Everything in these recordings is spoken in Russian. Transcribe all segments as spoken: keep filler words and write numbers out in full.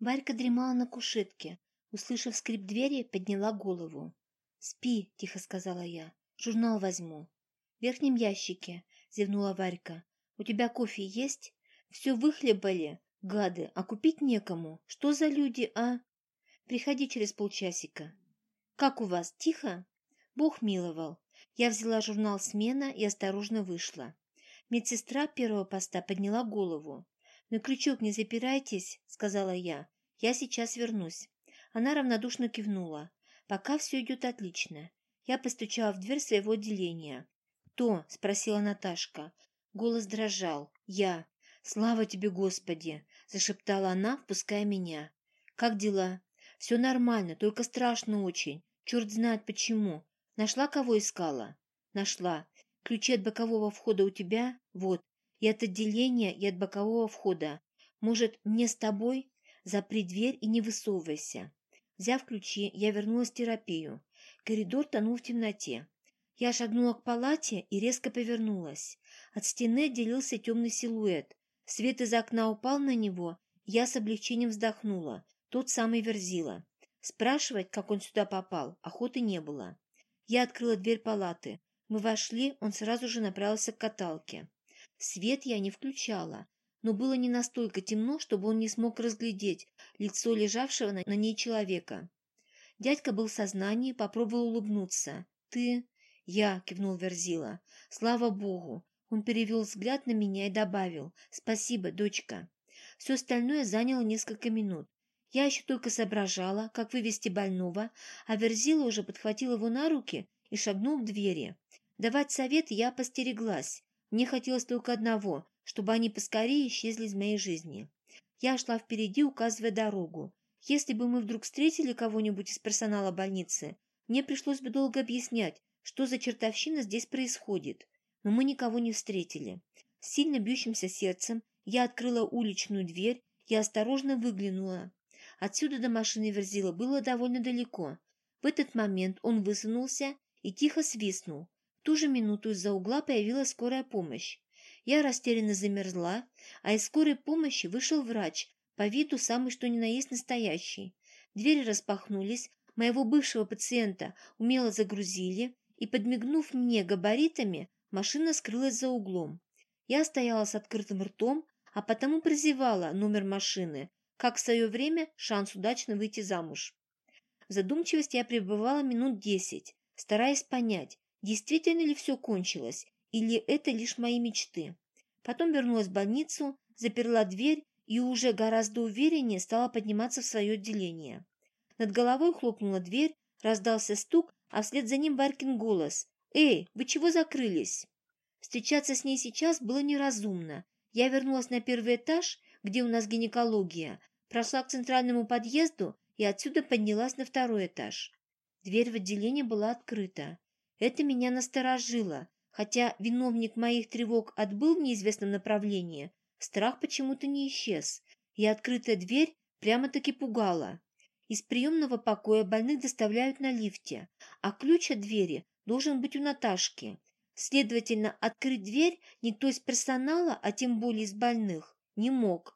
Варька дремала на кушетке. Услышав скрип двери, подняла голову. «Спи», — тихо сказала я. «Журнал возьму». «В верхнем ящике», — зевнула Варька. «У тебя кофе есть? Все выхлебали, гады, а купить некому. Что за люди, а? Приходи через полчасика». «Как у вас, тихо?» Бог миловал. Я взяла журнал «Смена» и осторожно вышла. Медсестра первого поста подняла голову. «На крючок не запирайтесь», — сказала я. «Я сейчас вернусь». Она равнодушно кивнула. «Пока все идет отлично». Я постучала в дверь своего отделения. «Кто?» — спросила Наташка. Голос дрожал. «Я». «Слава тебе, Господи!» — зашептала она, впуская меня. «Как дела?» «Все нормально, только страшно очень. Черт знает почему. Нашла, кого искала?» «Нашла. Ключи от бокового входа у тебя? Вот. И от отделения, и от бокового входа. Может, мне с тобой? Запри дверь и не высовывайся». Взяв ключи, я вернулась в терапию. Коридор тонул в темноте. Я шагнула к палате и резко повернулась. От стены отделился темный силуэт. Свет из окна упал на него, я с облегчением вздохнула. Тот самый Верзила. Спрашивать, как он сюда попал, охоты не было. Я открыла дверь палаты. Мы вошли, он сразу же направился к каталке. Свет я не включала, но было не настолько темно, чтобы он не смог разглядеть лицо лежавшего на, на ней человека. Дядька был в сознании, попробовал улыбнуться. «Ты?» «Я», — кивнул Верзила. «Слава Богу!» Он перевел взгляд на меня и добавил: «Спасибо, дочка». Все остальное заняло несколько минут. Я еще только соображала, как вывести больного, а Верзила уже подхватил его на руки и шагнул к двери. Давать совет я постереглась. Мне хотелось только одного, чтобы они поскорее исчезли из моей жизни. Я шла впереди, указывая дорогу. Если бы мы вдруг встретили кого-нибудь из персонала больницы, мне пришлось бы долго объяснять, что за чертовщина здесь происходит. Но мы никого не встретили. С сильно бьющимся сердцем я открыла уличную дверь и осторожно выглянула. Отсюда до машины Верзила было довольно далеко. В этот момент он высунулся и тихо свистнул. В ту же минуту из-за угла появилась скорая помощь. Я растерянно замерзла, а из скорой помощи вышел врач, по виду самый что ни на есть настоящий. Двери распахнулись, моего бывшего пациента умело загрузили, и, подмигнув мне габаритами, машина скрылась за углом. Я стояла с открытым ртом, а потому прозевала номер машины, как в свое время шанс удачно выйти замуж. В задумчивости я пребывала минут десять, стараясь понять, действительно ли все кончилось, или это лишь мои мечты. Потом вернулась в больницу, заперла дверь и уже гораздо увереннее стала подниматься в свое отделение. Над головой хлопнула дверь, раздался стук, а вслед за ним Варькин голос: «Эй, вы чего закрылись?» Встречаться с ней сейчас было неразумно. Я вернулась на первый этаж, где у нас гинекология, прошла к центральному подъезду и отсюда поднялась на второй этаж. Дверь в отделение была открыта. Это меня насторожило, хотя виновник моих тревог отбыл в неизвестном направлении, страх почему-то не исчез, и открытая дверь прямо-таки пугала. Из приемного покоя больных доставляют на лифте, а ключ от двери должен быть у Наташки. Следовательно, открыть дверь никто из персонала, а тем более из больных, не мог.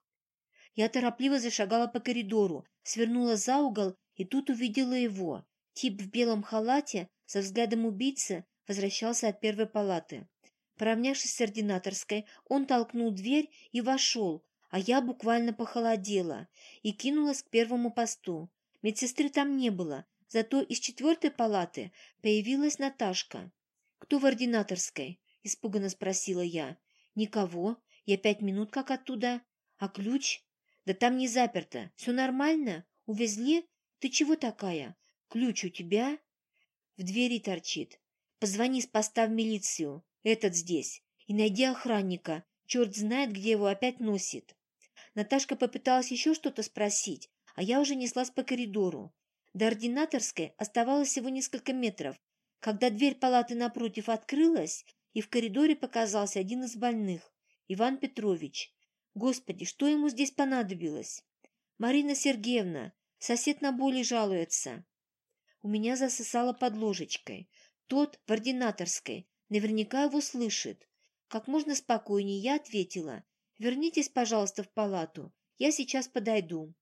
Я торопливо зашагала по коридору, свернула за угол и тут увидела его. Тип в белом халате со взглядом убийцы возвращался от первой палаты. Поравнявшись с ординаторской, он толкнул дверь и вошел, а я буквально похолодела и кинулась к первому посту. Медсестры там не было, зато из четвертой палаты появилась Наташка. «Кто в ординаторской?» – испуганно спросила я. «Никого. Я пять минут как оттуда. А ключ?» «Да там не заперто. Все нормально? Увезли? Ты чего такая? Ключ у тебя?» В двери торчит. «Позвони с поста в милицию. Этот здесь. И найди охранника. Черт знает, где его опять носит». Наташка попыталась еще что-то спросить, а я уже неслась по коридору. До ординаторской оставалось всего несколько метров, когда дверь палаты напротив открылась, и в коридоре показался один из больных, Иван Петрович. Господи, что ему здесь понадобилось? «Марина Сергеевна, сосед на боли жалуется». У меня засосало под ложечкой. Тот в ординаторской, наверняка его слышит. Как можно спокойнее я ответила: «Вернитесь, пожалуйста, в палату, я сейчас подойду».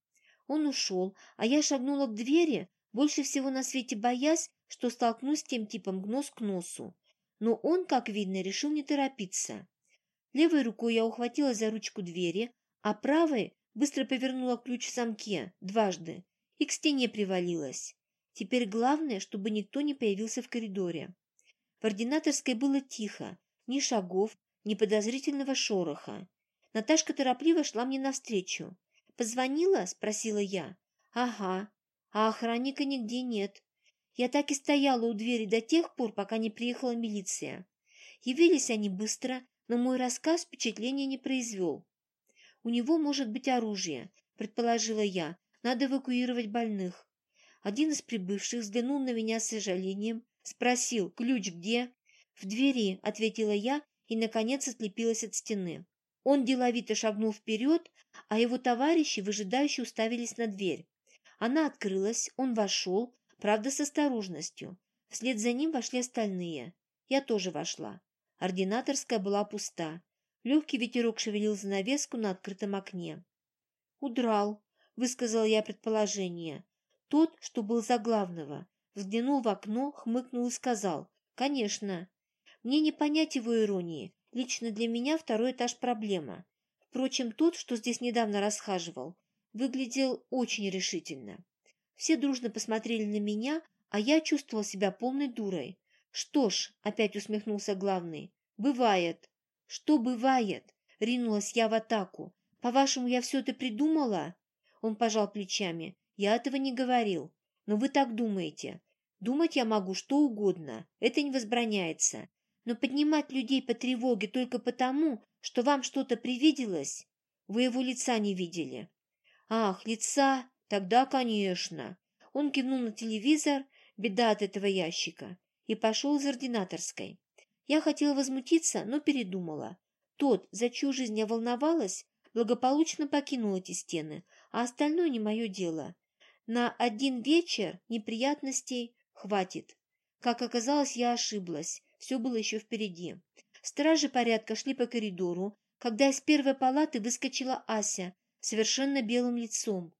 Он ушел, а я шагнула к двери, больше всего на свете боясь, что столкнусь с тем типом нос к носу. Но он, как видно, решил не торопиться. Левой рукой я ухватилась за ручку двери, а правой быстро повернула ключ в замке дважды и к стене привалилась. Теперь главное, чтобы никто не появился в коридоре. В ординаторской было тихо, ни шагов, ни подозрительного шороха. Наташка торопливо шла мне навстречу. «Позвонила?» – спросила я. «Ага. А охранника нигде нет. Я так и стояла у двери до тех пор, пока не приехала милиция. Явились они быстро, но мой рассказ впечатления не произвел. У него может быть оружие, предположила я. Надо эвакуировать больных. Один из прибывших взглянул на меня с сожалением, спросил: «Ключ где?» «В двери», — ответила я и, наконец, отлепилась от стены. Он деловито шагнул вперед, а его товарищи выжидающе уставились на дверь. Она открылась, он вошел, правда, с осторожностью. Вслед за ним вошли остальные. Я тоже вошла. Ординаторская была пуста. Легкий ветерок шевелил занавеску на открытом окне. «Удрал», — высказала я предположение. Тот, что был за главного, взглянул в окно, хмыкнул и сказал: «Конечно. Мне не понять его иронии. Лично для меня второй этаж проблема. Впрочем, тот, что здесь недавно расхаживал, выглядел очень решительно. Все дружно посмотрели на меня, а я чувствовала себя полной дурой. «Что ж», — опять усмехнулся главный, — «бывает». «Что бывает?» — ринулась я в атаку. «По-вашему, я все это придумала?» Он пожал плечами. «Я этого не говорил. Но вы так думаете. Думать я могу что угодно. Это не возбраняется. Но поднимать людей по тревоге только потому, что вам что-то привиделось? Вы его лица не видели». «Ах, лица? Тогда, конечно». Он кивнул на телевизор, беда от этого ящика, и пошел из ординаторской. Я хотела возмутиться, но передумала. Тот, за чью жизнь я волновалась, благополучно покинул эти стены, а остальное не мое дело. На один вечер неприятностей хватит. Как оказалось, я ошиблась. Все было еще впереди. Стражи порядка шли по коридору, когда из первой палаты выскочила Ася, совершенно белым лицом.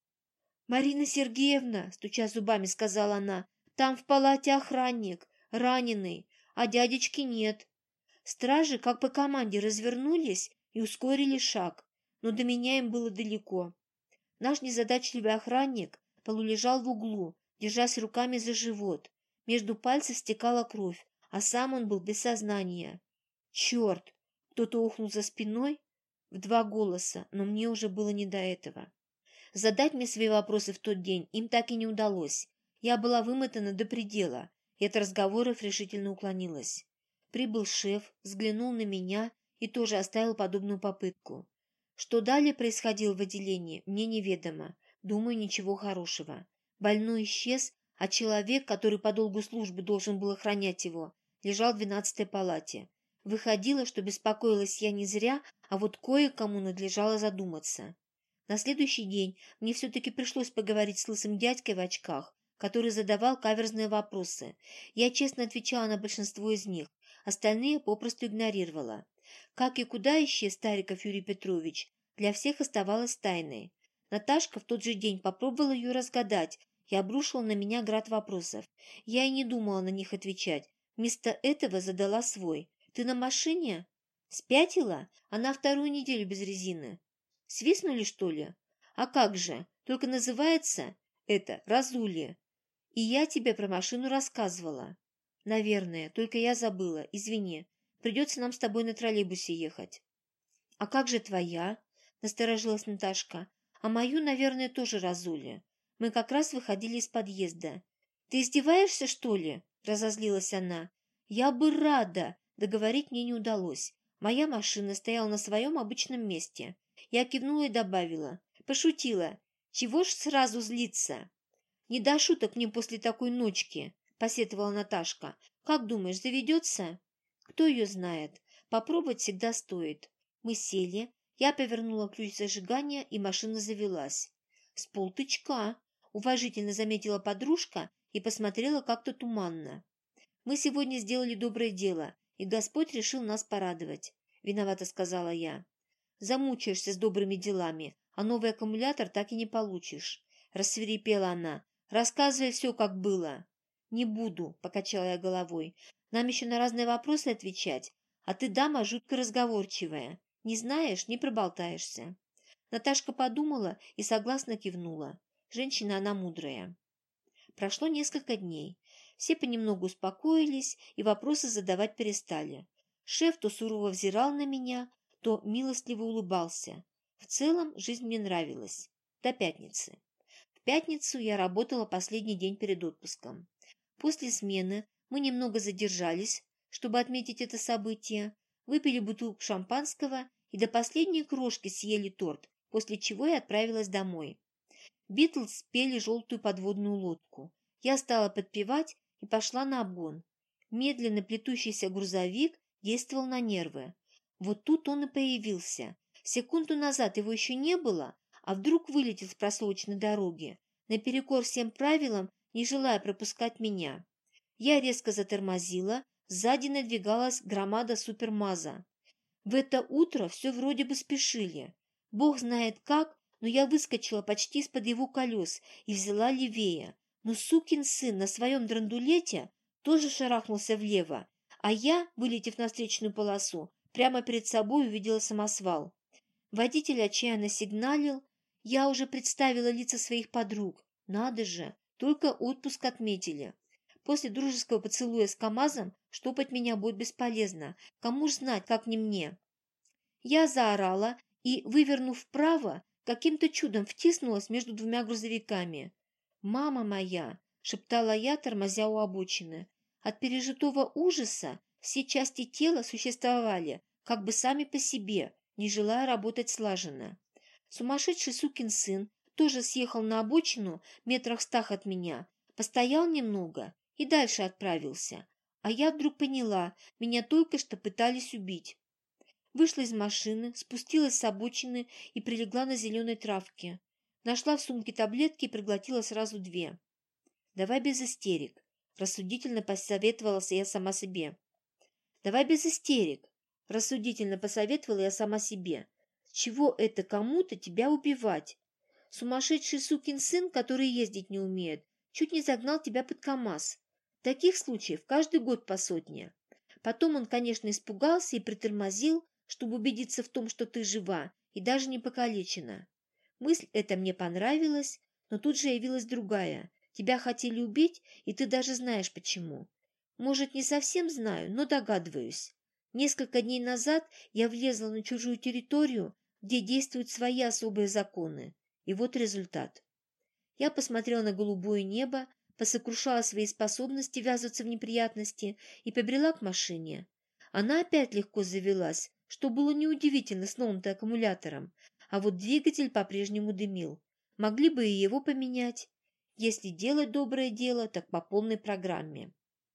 «Марина Сергеевна», — стуча зубами, сказала она, — «там в палате охранник, раненый, а дядечки нет». Стражи, как по команде, развернулись и ускорили шаг, но до меня им было далеко. Наш незадачливый охранник полулежал в углу, держась руками за живот. Между пальцев стекала кровь, а сам он был без сознания. «Черт!» — кто-то ухнул за спиной в два голоса, но мне уже было не до этого. Задать мне свои вопросы в тот день им так и не удалось. Я была вымотана до предела, и от разговоров решительно уклонилась. Прибыл шеф, взглянул на меня и тоже оставил подобную попытку. Что далее происходило в отделении, мне неведомо. Думаю, ничего хорошего. Больной исчез, а человек, который по долгу службы должен был охранять его, лежал в двенадцатой палате. Выходило, что беспокоилась я не зря, а вот кое-кому надлежало задуматься. На следующий день мне все-таки пришлось поговорить с лысым дядькой в очках, который задавал каверзные вопросы. Я честно отвечала на большинство из них, остальные попросту игнорировала. Как и куда исчез Стариков Юрий Петрович, для всех оставалось тайной. Наташка в тот же день попробовала ее разгадать и обрушила на меня град вопросов. Я и не думала на них отвечать. Вместо этого задала свой. «Ты на машине?» «Спятила? Она вторую неделю без резины». «Свистнули, что ли?» «А как же? Только называется это «Разули». И я тебе про машину рассказывала». «Наверное, только я забыла. Извини. Придется нам с тобой на троллейбусе ехать». «А как же твоя?» — насторожилась Наташка. «А мою, наверное, тоже разули. Мы как раз выходили из подъезда». «Ты издеваешься, что ли?» — разозлилась она. «Я бы рада!» — договорить мне не удалось. Моя машина стояла на своем обычном месте. Я кивнула и добавила. Пошутила. «Чего ж сразу злиться?» «Не до шуток мне после такой ночки», — посетовала Наташка. «Как думаешь, заведется?» «Кто ее знает? Попробовать всегда стоит». Мы сели, я повернула ключ зажигания, и машина завелась. «С полтычка», — уважительно заметила подружка и посмотрела как-то туманно. «Мы сегодня сделали доброе дело, и Господь решил нас порадовать», — виновато сказала я. «Замучаешься с добрыми делами, а новый аккумулятор так и не получишь. Рассвирепела она. Рассказывай все, как было. Не буду, покачала я головой. Нам еще на разные вопросы отвечать, а ты дама жутко разговорчивая. Не знаешь, не проболтаешься. Наташка подумала и согласно кивнула. Женщина она мудрая. Прошло несколько дней. Все понемногу успокоились и вопросы задавать перестали. Шеф то сурово взирал на меня, то милостливо улыбался. В целом жизнь мне нравилась. До пятницы. В пятницу я работала последний день перед отпуском. После смены мы немного задержались, чтобы отметить это событие, выпили бутылку шампанского и до последней крошки съели торт, после чего я отправилась домой. Битлз спели «Желтую подводную лодку». Я стала подпевать и пошла на обгон. Медленно плетущийся грузовик действовал на нервы. Вот тут он и появился. Секунду назад его еще не было, а вдруг вылетел с проселочной дороги, наперекор всем правилам, не желая пропускать меня. Я резко затормозила, сзади надвигалась громада супермаза. В это утро все вроде бы спешили. Бог знает как, но я выскочила почти из-под его колес и взяла левее. Но сукин сын на своем драндулете тоже шарахнулся влево, а я, вылетев на встречную полосу, прямо перед собой увидела самосвал. Водитель отчаянно сигналил. Я уже представила лица своих подруг. Надо же, только отпуск отметили. После дружеского поцелуя с КамАЗом штопать меня будет бесполезно. Кому ж знать, как не мне. Я заорала и, вывернув вправо, каким-то чудом втиснулась между двумя грузовиками. «Мама моя!» – шептала я, тормозя у обочины. От пережитого ужаса все части тела существовали как бы сами по себе, не желая работать слаженно. Сумасшедший сукин сын тоже съехал на обочину метрах стах от меня, постоял немного и дальше отправился. А я вдруг поняла, меня только что пытались убить. Вышла из машины, спустилась с обочины и прилегла на зеленой травке. Нашла в сумке таблетки и проглотила сразу две. «Давай без истерик», – рассудительно посоветовала я сама себе. «Давай без истерик», – рассудительно посоветовала я сама себе. «С чего это кому-то тебя убивать? Сумасшедший сукин сын, который ездить не умеет, чуть не загнал тебя под КамАЗ. Таких случаев каждый год по сотне. Потом он, конечно, испугался и притормозил, чтобы убедиться в том, что ты жива и даже не покалечена. Мысль эта мне понравилась, но тут же явилась другая. Тебя хотели убить, и ты даже знаешь почему. Может, не совсем знаю, но догадываюсь. Несколько дней назад я влезла на чужую территорию, где действуют свои особые законы. И вот результат. Я посмотрела на голубое небо, посокрушала свои способности ввязываться в неприятности и побрела к машине. Она опять легко завелась, что было неудивительно с новым-то аккумулятором, а вот двигатель по-прежнему дымил. Могли бы и его поменять. Если делать доброе дело, так по полной программе.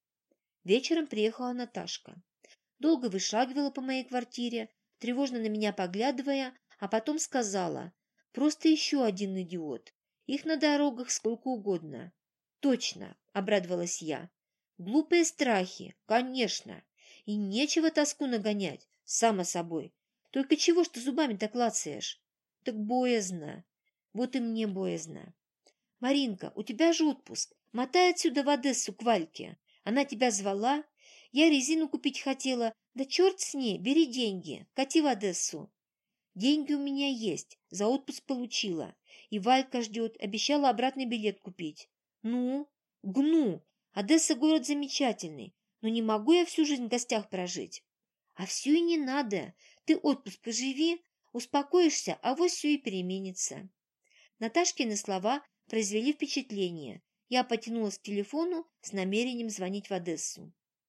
Вечером приехала Наташка. Долго вышагивала по моей квартире, тревожно на меня поглядывая, а потом сказала: «Просто еще один идиот. Их на дорогах сколько угодно». «Точно», — обрадовалась я. «Глупые страхи, конечно. И нечего тоску нагонять, само собой. Только чего ж ты зубами-то клацаешь?» «Так боязно. Вот и мне боязно». «Маринка, у тебя же отпуск. Мотай отсюда в Одессу к Вальке. Она тебя звала. Я резину купить хотела. Да черт с ней, бери деньги, кати в Одессу». «Деньги у меня есть, за отпуск получила. И Валька ждет, обещала обратный билет купить». «Ну, гну. Одесса город замечательный, но не могу я всю жизнь в гостях прожить». «А все и не надо. Ты отпуск поживи, успокоишься, а вот все и переменится». Наташкины слова произвели впечатление. Я потянулась к телефону с намерением звонить в Одессу.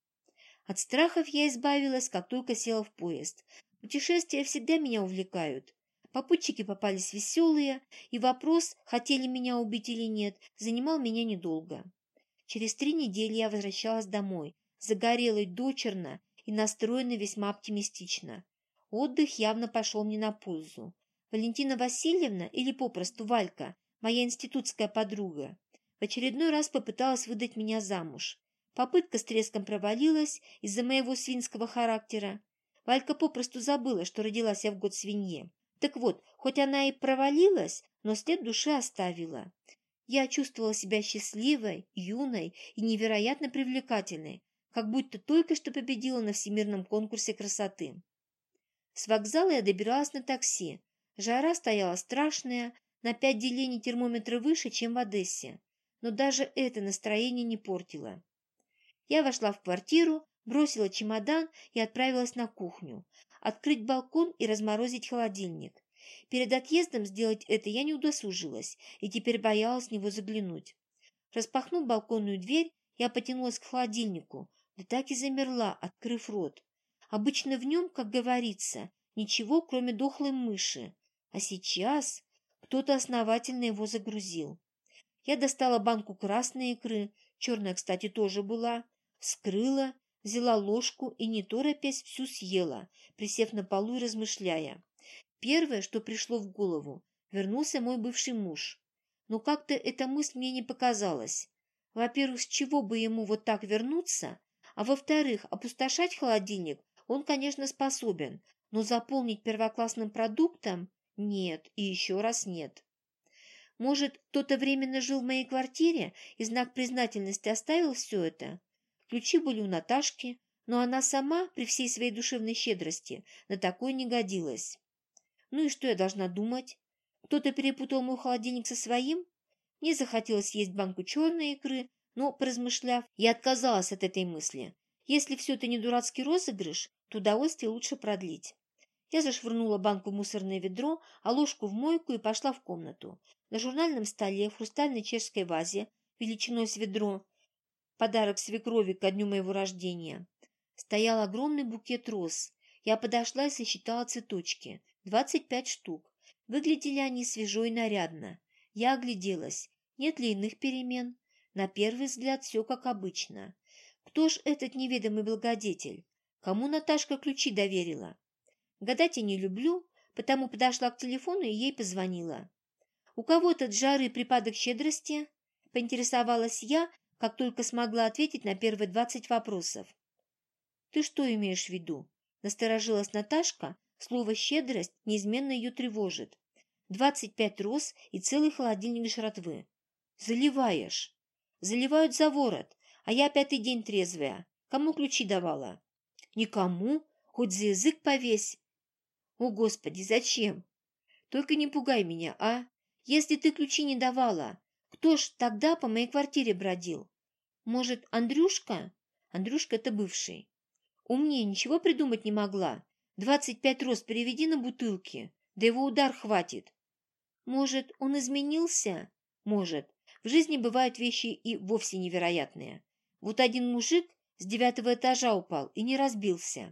От страхов я избавилась, как только села в поезд. Путешествия всегда меня увлекают. Попутчики попались веселые, и вопрос, хотели меня убить или нет, занимал меня недолго. Через три недели я возвращалась домой, загорелой дочерно и настроена весьма оптимистично. Отдых явно пошел мне на пользу. Валентина Васильевна, или попросту Валька, моя институтская подруга, в очередной раз попыталась выдать меня замуж. Попытка с треском провалилась из-за моего свинского характера. Валька попросту забыла, что родилась я в год свиньи. Так Так вот, хоть она и провалилась, но след души оставила. Я чувствовала себя счастливой, юной и невероятно привлекательной, как будто только что победила на всемирном конкурсе красоты. С вокзала я добиралась на такси. Жара стояла страшная, на пять делений термометра выше, чем в Одессе. Но даже это настроение не портило. Я вошла в квартиру, бросила чемодан и отправилась на кухню. Открыть балкон и разморозить холодильник. Перед отъездом сделать это я не удосужилась и теперь боялась в него заглянуть. Распахнув балконную дверь, я потянулась к холодильнику, да так и замерла, открыв рот. Обычно в нем, как говорится, ничего, кроме дохлой мыши. А сейчас кто-то основательно его загрузил. Я достала банку красной икры, черная, кстати, тоже была, вскрыла, взяла ложку и, не торопясь, всю съела, присев на полу и размышляя. Первое, что пришло в голову, вернулся мой бывший муж. Но как-то эта мысль мне не показалась. Во-первых, с чего бы ему вот так вернуться, а во-вторых, опустошать холодильник он, конечно, способен, но заполнить первоклассным продуктом – нет и еще раз нет. Может, кто-то временно жил в моей квартире и в знак признательности оставил все это? Ключи были у Наташки, но она сама, при всей своей душевной щедрости, на такое не годилась. Ну и что я должна думать? Кто-то перепутал мой холодильник со своим? Мне захотелось есть банку черной икры, но, поразмышляв, я отказалась от этой мысли. Если все это не дурацкий розыгрыш, то удовольствие лучше продлить. Я зашвырнула банку в мусорное ведро, а ложку в мойку и пошла в комнату. На журнальном столе в хрустальной чешской вазе, величиной с ведро, подарок свекрови ко дню моего рождения, стоял огромный букет роз. Я подошла и сосчитала цветочки. Двадцать пять штук. Выглядели они свежо и нарядно. Я огляделась. Нет ли иных перемен? На первый взгляд все как обычно. Кто ж этот неведомый благодетель? Кому Наташка ключи доверила? Гадать я не люблю, потому подошла к телефону и ей позвонила. «У кого-то от жары припадок щедрости?» – поинтересовалась я, как только смогла ответить на первые двадцать вопросов. «Ты что имеешь в виду?» – насторожилась Наташка. Слово «щедрость» неизменно ее тревожит. «Двадцать пять роз и целый холодильник жратвы». «Заливаешь». «Заливают за ворот, а я пятый день трезвая. Кому ключи давала?» «Никому, хоть за язык повесь». «О, Господи, зачем? Только не пугай меня, а? Если ты ключи не давала, кто ж тогда по моей квартире бродил? Может, Андрюшка?» Андрюшка – это бывший. «Умнее ничего придумать не могла. Двадцать пять роз переведи на бутылки, да его удар хватит». «Может, он изменился?» «Может. В жизни бывают вещи и вовсе невероятные. Вот один мужик с девятого этажа упал и не разбился».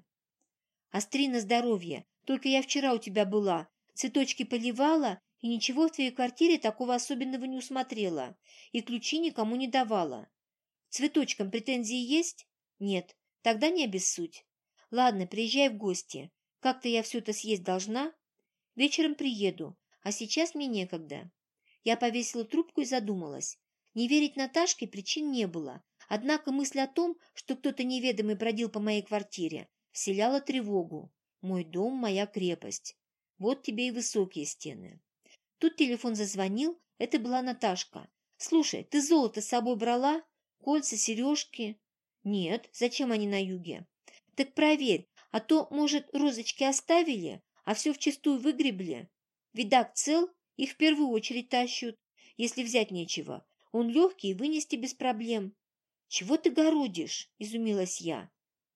«Остри на здоровье. Только я вчера у тебя была, цветочки поливала и ничего в твоей квартире такого особенного не усмотрела, и ключи никому не давала. Цветочкам претензии есть? Нет. Тогда не обессудь. Ладно, приезжай в гости. Как-то я все это съесть должна. Вечером приеду, а сейчас мне некогда». Я повесила трубку и задумалась. Не верить Наташке причин не было, однако мысль о том, что кто-то неведомый бродил по моей квартире, вселяла тревогу. Мой дом – моя крепость. Вот тебе и высокие стены. Тут телефон зазвонил, это была Наташка. «Слушай, ты золото с собой брала? Кольца, сережки?» «Нет, зачем они на юге?» «Так проверь, а то, может, розочки оставили, а все вчистую выгребли? Видак цел, их в первую очередь тащут, если взять нечего. Он легкий и вынести без проблем». «Чего ты городишь?» – изумилась я.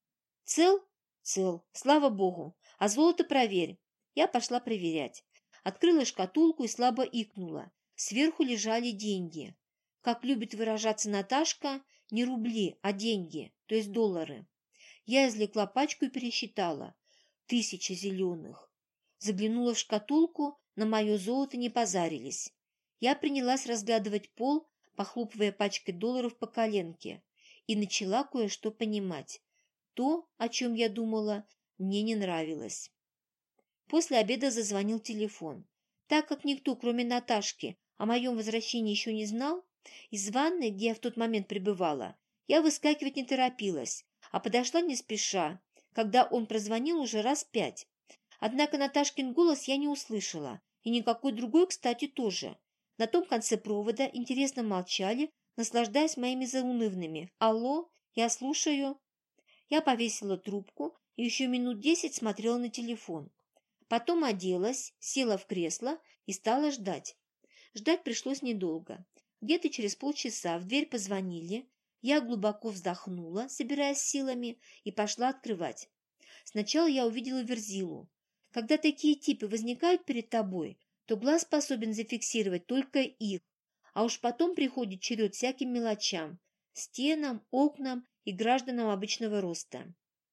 «Цел? Цел, слава богу. А золото проверь». Я пошла проверять. Открыла шкатулку и слабо икнула. Сверху лежали деньги. Как любит выражаться Наташка, не рубли, а деньги, то есть доллары. Я извлекла пачку и пересчитала. Тысяча зеленых. Заглянула в шкатулку, на мое золото не позарились. Я принялась разглядывать пол, похлопывая пачкой долларов по коленке, и начала кое-что понимать. То, о чем я думала, мне не нравилось. После обеда зазвонил телефон. Так как никто, кроме Наташки, о моем возвращении еще не знал, из ванной, где я в тот момент пребывала, я выскакивать не торопилась, а подошла не спеша, когда он прозвонил уже раз пять. Однако Наташкин голос я не услышала, и никакой другой, кстати, тоже. На том конце провода интересно молчали, наслаждаясь моими заунывными. «Алло, я слушаю». Я повесила трубку и еще минут десять смотрела на телефон. Потом оделась, села в кресло и стала ждать. Ждать пришлось недолго. Где-то через полчаса в дверь позвонили. Я глубоко вздохнула, собираясь силами, и пошла открывать. Сначала я увидела Верзилу. Когда такие типы возникают перед тобой, то глаз способен зафиксировать только их, а уж потом приходит черед всяким мелочам, стенам, окнам и гражданам обычного роста.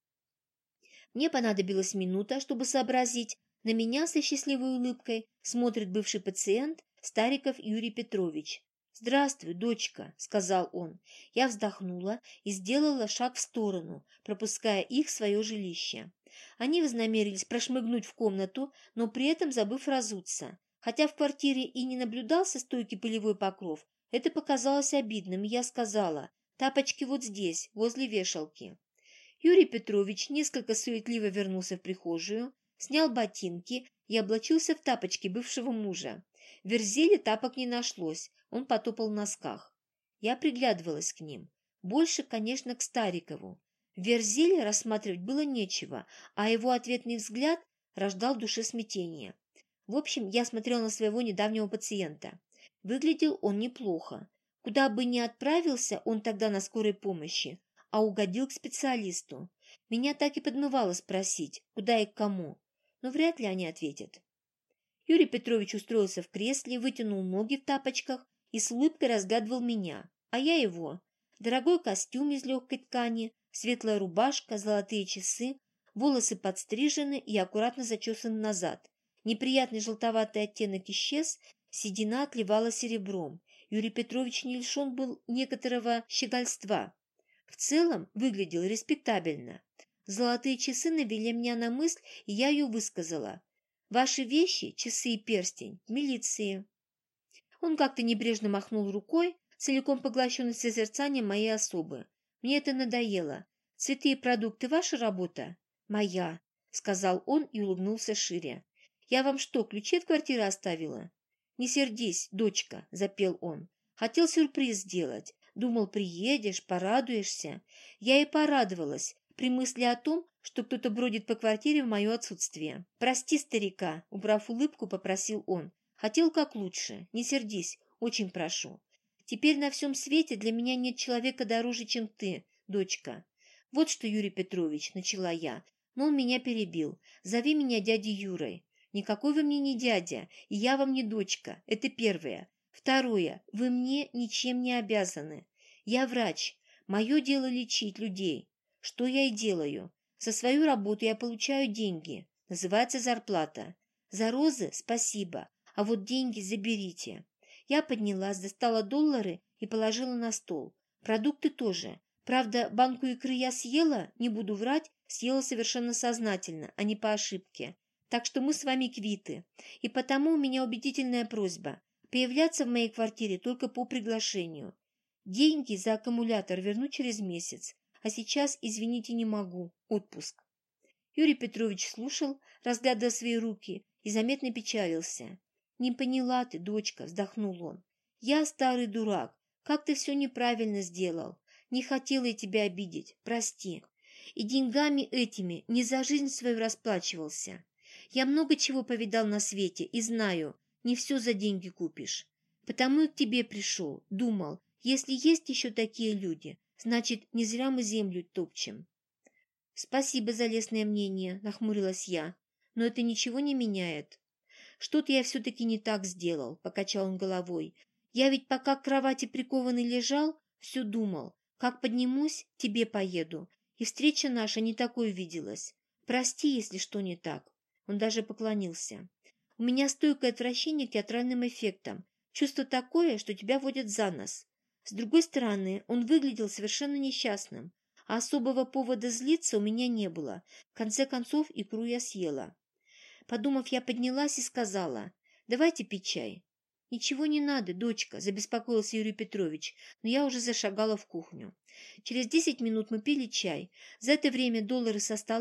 Мне понадобилась минута, чтобы сообразить, на меня со счастливой улыбкой смотрит бывший пациент Стариков Юрий Петрович. «Здравствуй, дочка», — сказал он. Я вздохнула и сделала шаг в сторону, пропуская их в свое жилище. Они вознамерились прошмыгнуть в комнату, но при этом забыв разуться. Хотя в квартире и не наблюдался стойкий пылевой покров, это показалось обидным, и я сказала: «Тапочки вот здесь, возле вешалки». Юрий Петрович несколько суетливо вернулся в прихожую, снял ботинки и облачился в тапочки бывшего мужа. В Верзиле тапок не нашлось, он потопал в носках. Я приглядывалась к ним. Больше, конечно, к Старикову. В Верзиле рассматривать было нечего, а его ответный взгляд рождал в душе смятение. В общем, я смотрела на своего недавнего пациента. Выглядел он неплохо. Куда бы ни отправился он тогда на скорой помощи, а угодил к специалисту. Меня так и подмывало спросить, куда и к кому, но вряд ли они ответят. Юрий Петрович устроился в кресле, вытянул ноги в тапочках и с улыбкой разглядывал меня, а я его. Дорогой костюм из легкой ткани, светлая рубашка, золотые часы, волосы подстрижены и аккуратно зачесаны назад. Неприятный желтоватый оттенок исчез, седина отливала серебром. Юрий Петрович не лишен был некоторого щегольства. В целом выглядел респектабельно. Золотые часы навели меня на мысль, и я ее высказала. «Ваши вещи, часы и перстень, в милиции». Он как-то небрежно махнул рукой, целиком поглощенный созерцанием моей особы. «Мне это надоело. Цветы и продукты – ваша работа?» «Моя», – сказал он и улыбнулся шире. «Я вам что, ключи от квартиры оставила?» «Не сердись, дочка», – запел он. «Хотел сюрприз сделать. Думал, приедешь, порадуешься». Я и порадовалась при мысли о том, что кто-то бродит по квартире в мое отсутствие. «Прости старика», – убрав улыбку, попросил он. «Хотел как лучше. Не сердись, очень прошу. Теперь на всем свете для меня нет человека дороже, чем ты, дочка». «Вот что, Юрий Петрович», – начала я, но он меня перебил. «Зови меня дядей Юрой». «Никакой вы мне не дядя, и я вам не дочка. Это первое. Второе. Вы мне ничем не обязаны. Я врач. Мое дело лечить людей. Что я и делаю. За свою работу я получаю деньги. Называется зарплата. За розы спасибо, а вот деньги заберите». Я поднялась, достала доллары и положила на стол. Продукты тоже. Правда, банку икры я съела, не буду врать, съела совершенно сознательно, а не по ошибке. Так что мы с вами квиты. И потому у меня убедительная просьба появляться в моей квартире только по приглашению. Деньги за аккумулятор верну через месяц, а сейчас, извините, не могу. Отпуск. Юрий Петрович слушал, разглядывая свои руки, и заметно печалился. «Не поняла ты, дочка», — вздохнул он. «Я старый дурак. Как ты все неправильно сделал. Не хотела я тебя обидеть. Прости. И деньгами этими не за жизнь свою расплачивался. Я много чего повидал на свете и знаю, не все за деньги купишь. Потому и к тебе пришел. Думал, если есть еще такие люди, значит, не зря мы землю топчем». «Спасибо за лестное мнение», — нахмурилась я. «Но это ничего не меняет». «Что-то я все-таки не так сделал», — покачал он головой. «Я ведь пока к кровати прикованный лежал, все думал, как поднимусь, к тебе поеду. И встреча наша не такой виделась. Прости, если что не так». Он даже поклонился. «У меня стойкое отвращение к театральным эффектам. Чувство такое, что тебя водят за нос». С другой стороны, он выглядел совершенно несчастным, а особого повода злиться у меня не было. В конце концов, икру я съела. Подумав, я поднялась и сказала: «Давайте пить чай». «Ничего не надо, дочка», – забеспокоился Юрий Петрович, но я уже зашагала в кухню. Через десять минут мы пили чай. За это время доллары со стола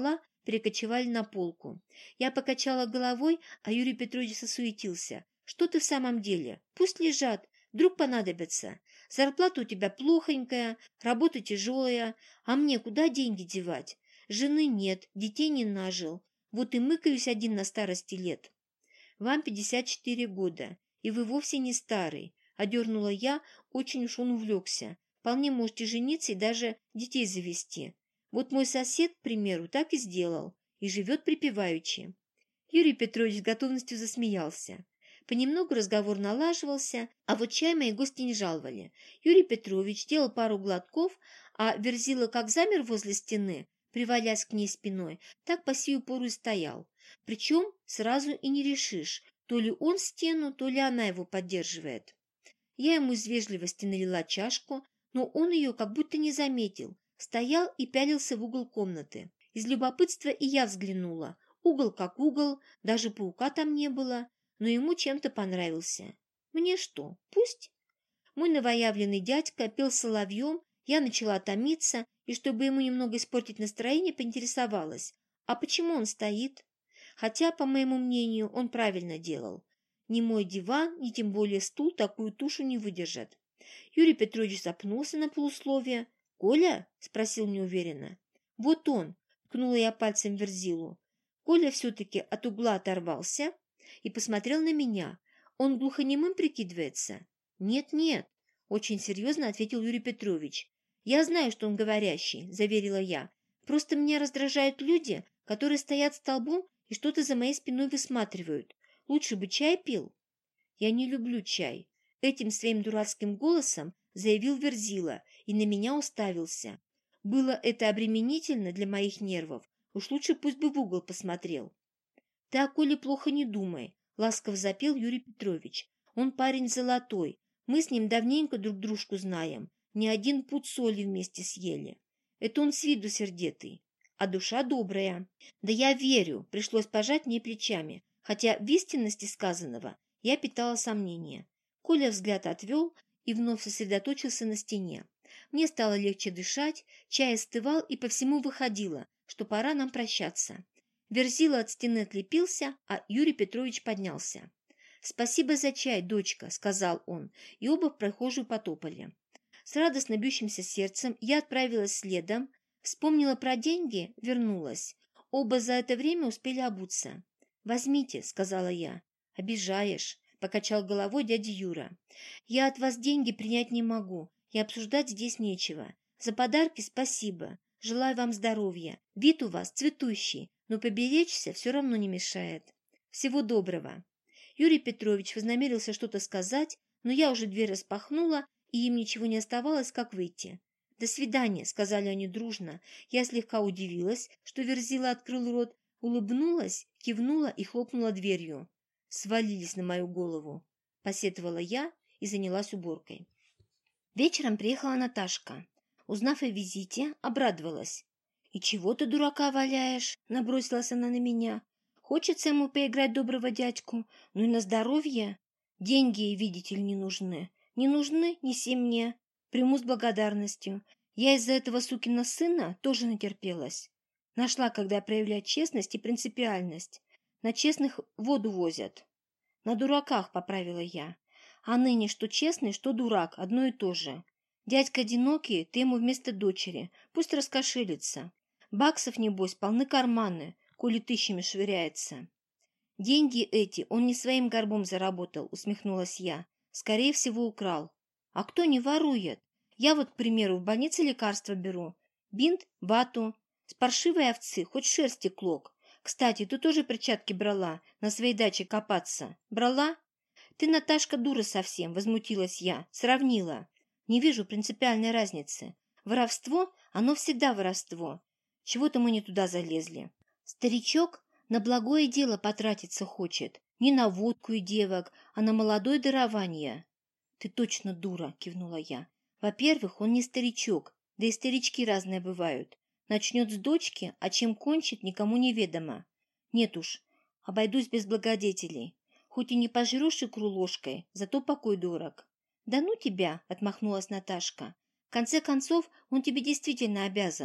перекочевали на полку. Я покачала головой, а Юрий Петрович засуетился. «Что ты в самом деле? Пусть лежат, вдруг понадобятся. Зарплата у тебя плохонькая, работа тяжелая, а мне куда деньги девать? Жены нет, детей не нажил. Вот и мыкаюсь один на старости лет». «Вам пятьдесят четыре года, и вы вовсе не старый», — одернула я, очень уж он увлекся. «Вполне можете жениться и даже детей завести. Вот мой сосед, к примеру, так и сделал, и живет припеваючи». Юрий Петрович с готовностью засмеялся. Понемногу разговор налаживался, а вот чай мои гости не жаловали. Юрий Петрович сделал пару глотков, а Верзила как замер возле стены, привалясь к ней спиной, так по сию пору и стоял. Причем сразу и не решишь, то ли он стену, то ли она его поддерживает. Я ему из вежливости налила чашку, но он ее как будто не заметил, стоял и пялился в угол комнаты. Из любопытства и я взглянула. Угол как угол, даже паука там не было, но ему чем-то понравился. Мне что, пусть? Мой новоявленный дядька пел соловьем, я начала томиться, и чтобы ему немного испортить настроение, поинтересовалась, а почему он стоит? Хотя, по моему мнению, он правильно делал. Ни мой диван, ни тем более стул такую тушу не выдержат. Юрий Петрович запнулся на полусловие. «Коля?» – спросил неуверенно. «Вот он!» – ткнула я пальцем в Верзилу. Коля все-таки от угла оторвался и посмотрел на меня. Он глухонемым прикидывается? «Нет-нет», – очень серьезно ответил Юрий Петрович. «Я знаю, что он говорящий», – заверила я. «Просто меня раздражают люди, которые стоят столбом и что-то за моей спиной высматривают. Лучше бы чай пил». «Я не люблю чай», – этим своим дурацким голосом заявил Верзила и на меня уставился. Было это обременительно для моих нервов. Уж лучше пусть бы в угол посмотрел. «Ты о Коле плохо не думай», – ласково запел Юрий Петрович. «Он парень золотой. Мы с ним давненько друг дружку знаем. Не один пуд соли вместе съели. Это он с виду сердитый, а душа добрая». «Да я верю», – пришлось пожать мне плечами, хотя в истинности сказанного я питала сомнения. Коля взгляд отвел и вновь сосредоточился на стене. Мне стало легче дышать, чай остывал и по всему выходило, что пора нам прощаться. Верзила от стены отлепился, а Юрий Петрович поднялся. «Спасибо за чай, дочка», — сказал он, и оба в прихожую потопали. С радостно бьющимся сердцем я отправилась следом, вспомнила про деньги, вернулась. Оба за это время успели обуться. «Возьмите», — сказала я. «Обижаешь», — покачал головой дядя Юра. «Я от вас деньги принять не могу, и обсуждать здесь нечего. За подарки спасибо. Желаю вам здоровья. Вид у вас цветущий, но поберечься все равно не мешает. Всего доброго». Юрий Петрович вознамерился что-то сказать, но я уже дверь распахнула, и им ничего не оставалось, как выйти. «До свидания», — сказали они дружно. Я слегка удивилась, что Верзила открыл рот, улыбнулась, кивнула и хлопнула дверью. «Свалились на мою голову», — посетовала я и занялась уборкой. Вечером приехала Наташка. Узнав о визите, обрадовалась. «И чего ты дурака валяешь?» — набросилась она на меня. «Хочется ему поиграть доброго дядьку, ну и на здоровье. Деньги ей, видите ли, не нужны. Не нужны, неси мне. Приму с благодарностью. Я из-за этого сукина сына тоже натерпелась. Нашла, когда проявлять честность и принципиальность. На честных воду возят». «На дураках», — поправила я. «А ныне что честный, что дурак, одно и то же. Дядька одинокий, ты ему вместо дочери. Пусть раскошелится. Баксов, небось, полны карманы, коли тысячами швыряется». «Деньги эти он не своим горбом заработал», — усмехнулась я. «Скорее всего, украл». «А кто не ворует? Я вот, к примеру, в больнице лекарства беру. Бинт, вату. С паршивой овцы хоть шерсти клок. Кстати, ты тоже перчатки брала на своей даче копаться? Брала?» «Ты, Наташка, дура совсем», — возмутилась я. «Сравнила. Не вижу принципиальной разницы. Воровство, оно всегда воровство. Чего-то мы не туда залезли. Старичок на благое дело потратиться хочет. Не на водку и девок, а на молодое дарование». «Ты точно дура», — кивнула я. «Во-первых, он не старичок, да и старички разные бывают. Начнет с дочки, а чем кончит, никому не ведомо. Нет уж, обойдусь без благодетелей. Хоть и не пожрешь икру ложкой, зато покой дорог». «Да ну тебя!» — отмахнулась Наташка. «В конце концов, он тебе действительно обязан.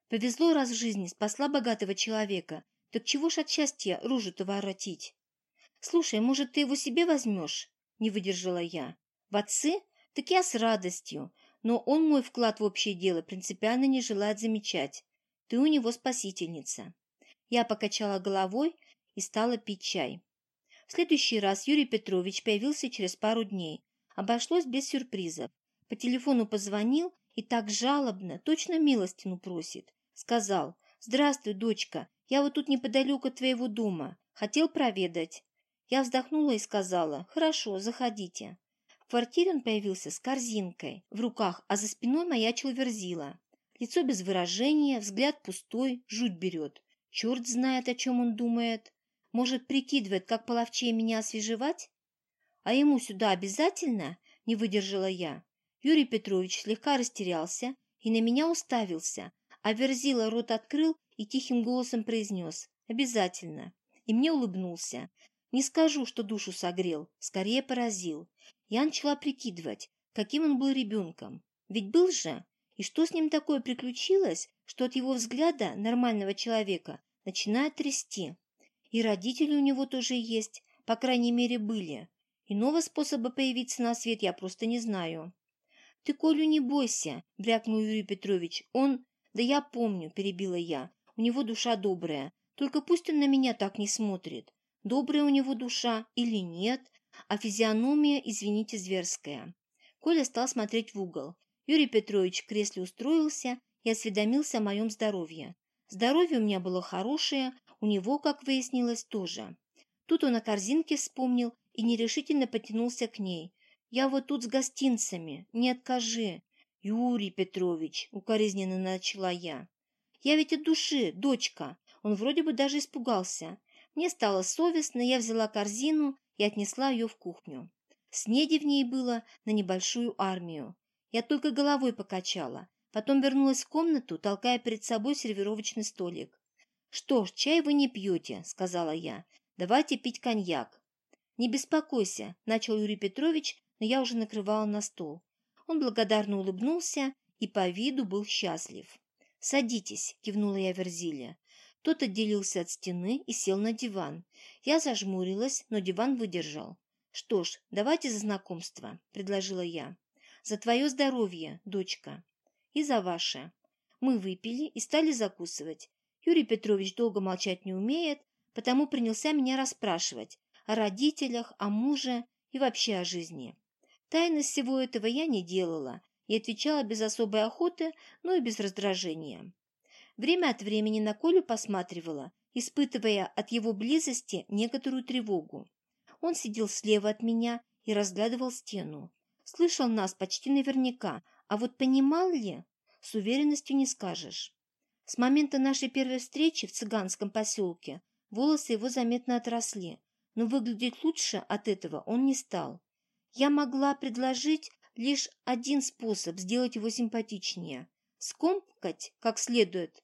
Повезло раз в жизни, спасла богатого человека. Так чего ж от счастья рожу-то воротить? Слушай, может, ты его себе возьмешь? Не выдержала я. В отцы? Так я с радостью. Но он мой вклад в общее дело принципиально не желает замечать. Ты у него спасительница. Я покачала головой и стала пить чай. В следующий раз Юрий Петрович появился через пару дней. Обошлось без сюрпризов. По телефону позвонил и так жалобно, точно милостину просит. Сказал: «Здравствуй, дочка, я вот тут неподалеку от твоего дома. Хотел проведать». Я вздохнула и сказала: «Хорошо, заходите». В квартире он появился с корзинкой в руках, а за спиной маячил Верзила. Лицо без выражения, взгляд пустой, жуть берет. Черт знает, о чем он думает. Может, прикидывает, как половчее меня освежевать? А ему сюда обязательно? Не выдержала я. Юрий Петрович слегка растерялся и на меня уставился, а Верзила рот открыл и тихим голосом произнес: «Обязательно». И мне улыбнулся. Не скажу, что душу согрел, скорее поразил. Я начала прикидывать, каким он был ребенком. Ведь был же. И что с ним такое приключилось, что от его взгляда нормального человека начинает трясти? И родители у него тоже есть, по крайней мере, были. Иного способа появиться на свет я просто не знаю. «Ты Колю не бойся», — брякнул Юрий Петрович. «Он...» «Да я помню», — перебила я. «У него душа добрая. Только пусть он на меня так не смотрит. Добрая у него душа или нет, а физиономия, извините, зверская». Коля стал смотреть в угол. Юрий Петрович в кресле устроился и осведомился о моем здоровье. Здоровье у меня было хорошее, у него, как выяснилось, тоже. Тут он о корзинке вспомнил и нерешительно потянулся к ней. «Я вот тут с гостинцами, не откажи». «Юрий Петрович», — укоризненно начала я. «Я ведь от души, дочка». Он вроде бы даже испугался. Мне стало совестно, я взяла корзину и отнесла ее в кухню. Снеди в ней было на небольшую армию. Я только головой покачала. Потом вернулась в комнату, толкая перед собой сервировочный столик. «Что ж, чай вы не пьете», — сказала я. «Давайте пить коньяк». «Не беспокойся», — начал Юрий Петрович, но я уже накрывала на стол. Он благодарно улыбнулся и по виду был счастлив. «Садитесь», — кивнула я Верзиле. Тот отделился от стены и сел на диван. Я зажмурилась, но диван выдержал. «Что ж, давайте за знакомство», — предложила я. «За твое здоровье, дочка. И за ваше». Мы выпили и стали закусывать. Юрий Петрович долго молчать не умеет, потому принялся меня расспрашивать о родителях, о муже и вообще о жизни. Тайны всего этого я не делала и отвечала без особой охоты, но и без раздражения. Время от времени на Колю посматривала, испытывая от его близости некоторую тревогу. Он сидел слева от меня и разглядывал стену. Слышал нас почти наверняка, а вот понимал ли, с уверенностью не скажешь. С момента нашей первой встречи в цыганском поселке волосы его заметно отросли, но выглядеть лучше от этого он не стал. Я могла предложить лишь один способ сделать его симпатичнее – скомкать как следует,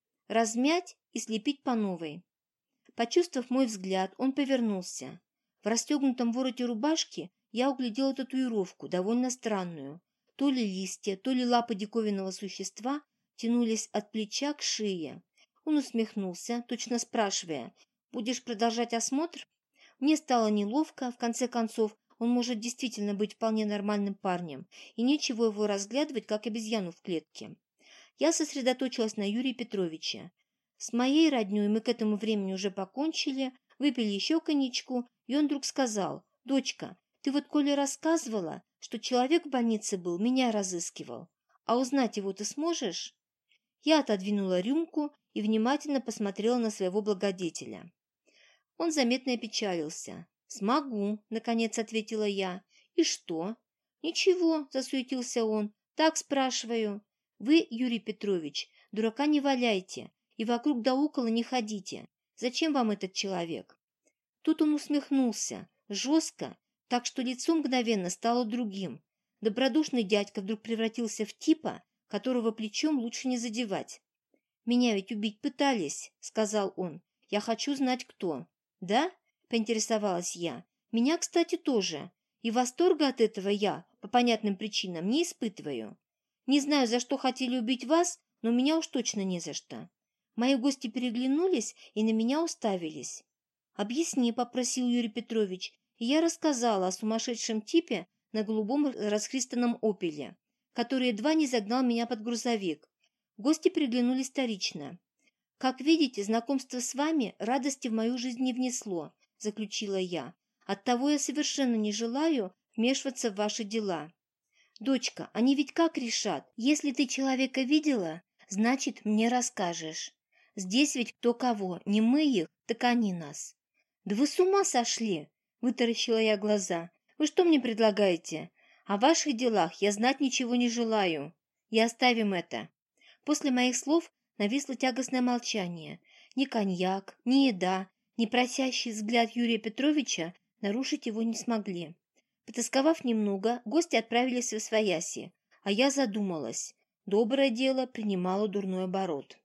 размять и слепить по новой. Почувствовав мой взгляд, он повернулся. В расстегнутом вороте рубашки я углядела татуировку, довольно странную. То ли листья, то ли лапы диковинного существа тянулись от плеча к шее. Он усмехнулся, точно спрашивая: «Будешь продолжать осмотр?» Мне стало неловко, в конце концов, он может действительно быть вполне нормальным парнем, и нечего его разглядывать, как обезьяну в клетке. Я сосредоточилась на Юрии Петровиче. С моей роднёй мы к этому времени уже покончили, выпили еще коньячку, и он вдруг сказал: «Дочка, ты вот Коле рассказывала, что человек в больнице был, меня разыскивал. А узнать его ты сможешь?» Я отодвинула рюмку и внимательно посмотрела на своего благодетеля. Он заметно опечалился. «Смогу», — наконец ответила я. «И что?» «Ничего», — засуетился он. «Так спрашиваю. Вы, Юрий Петрович, дурака не валяйте и вокруг да около не ходите. Зачем вам этот человек?» Тут он усмехнулся, жестко, так что лицо мгновенно стало другим. Добродушный дядька вдруг превратился в типа, которого плечом лучше не задевать. «Меня ведь убить пытались», — сказал он. «Я хочу знать, кто». «Да?» — поинтересовалась я. «Меня, кстати, тоже. И восторга от этого я, по понятным причинам, не испытываю. Не знаю, за что хотели убить вас, но у меня уж точно не за что. Мои гости переглянулись и на меня уставились. «Объясни», — попросил Юрий Петрович, и я рассказала о сумасшедшем типе на голубом расхристанном «Опеле», который едва не загнал меня под грузовик. Гости переглянулись вторично. «Как видите, знакомство с вами радости в мою жизнь не внесло», — заключила я. «Оттого я совершенно не желаю вмешиваться в ваши дела». «Дочка, они ведь как решат? Если ты человека видела, значит, мне расскажешь. Здесь ведь кто кого, не мы их, так они нас». «Да вы с ума сошли!» — вытаращила я глаза. «Вы что мне предлагаете? О ваших делах я знать ничего не желаю. И оставим это». После моих слов нависло тягостное молчание. Ни коньяк, ни еда, ни просящий взгляд Юрия Петровича нарушить его не смогли. Потосковав немного, гости отправились восвояси, а я задумалась. Доброе дело принимало дурной оборот.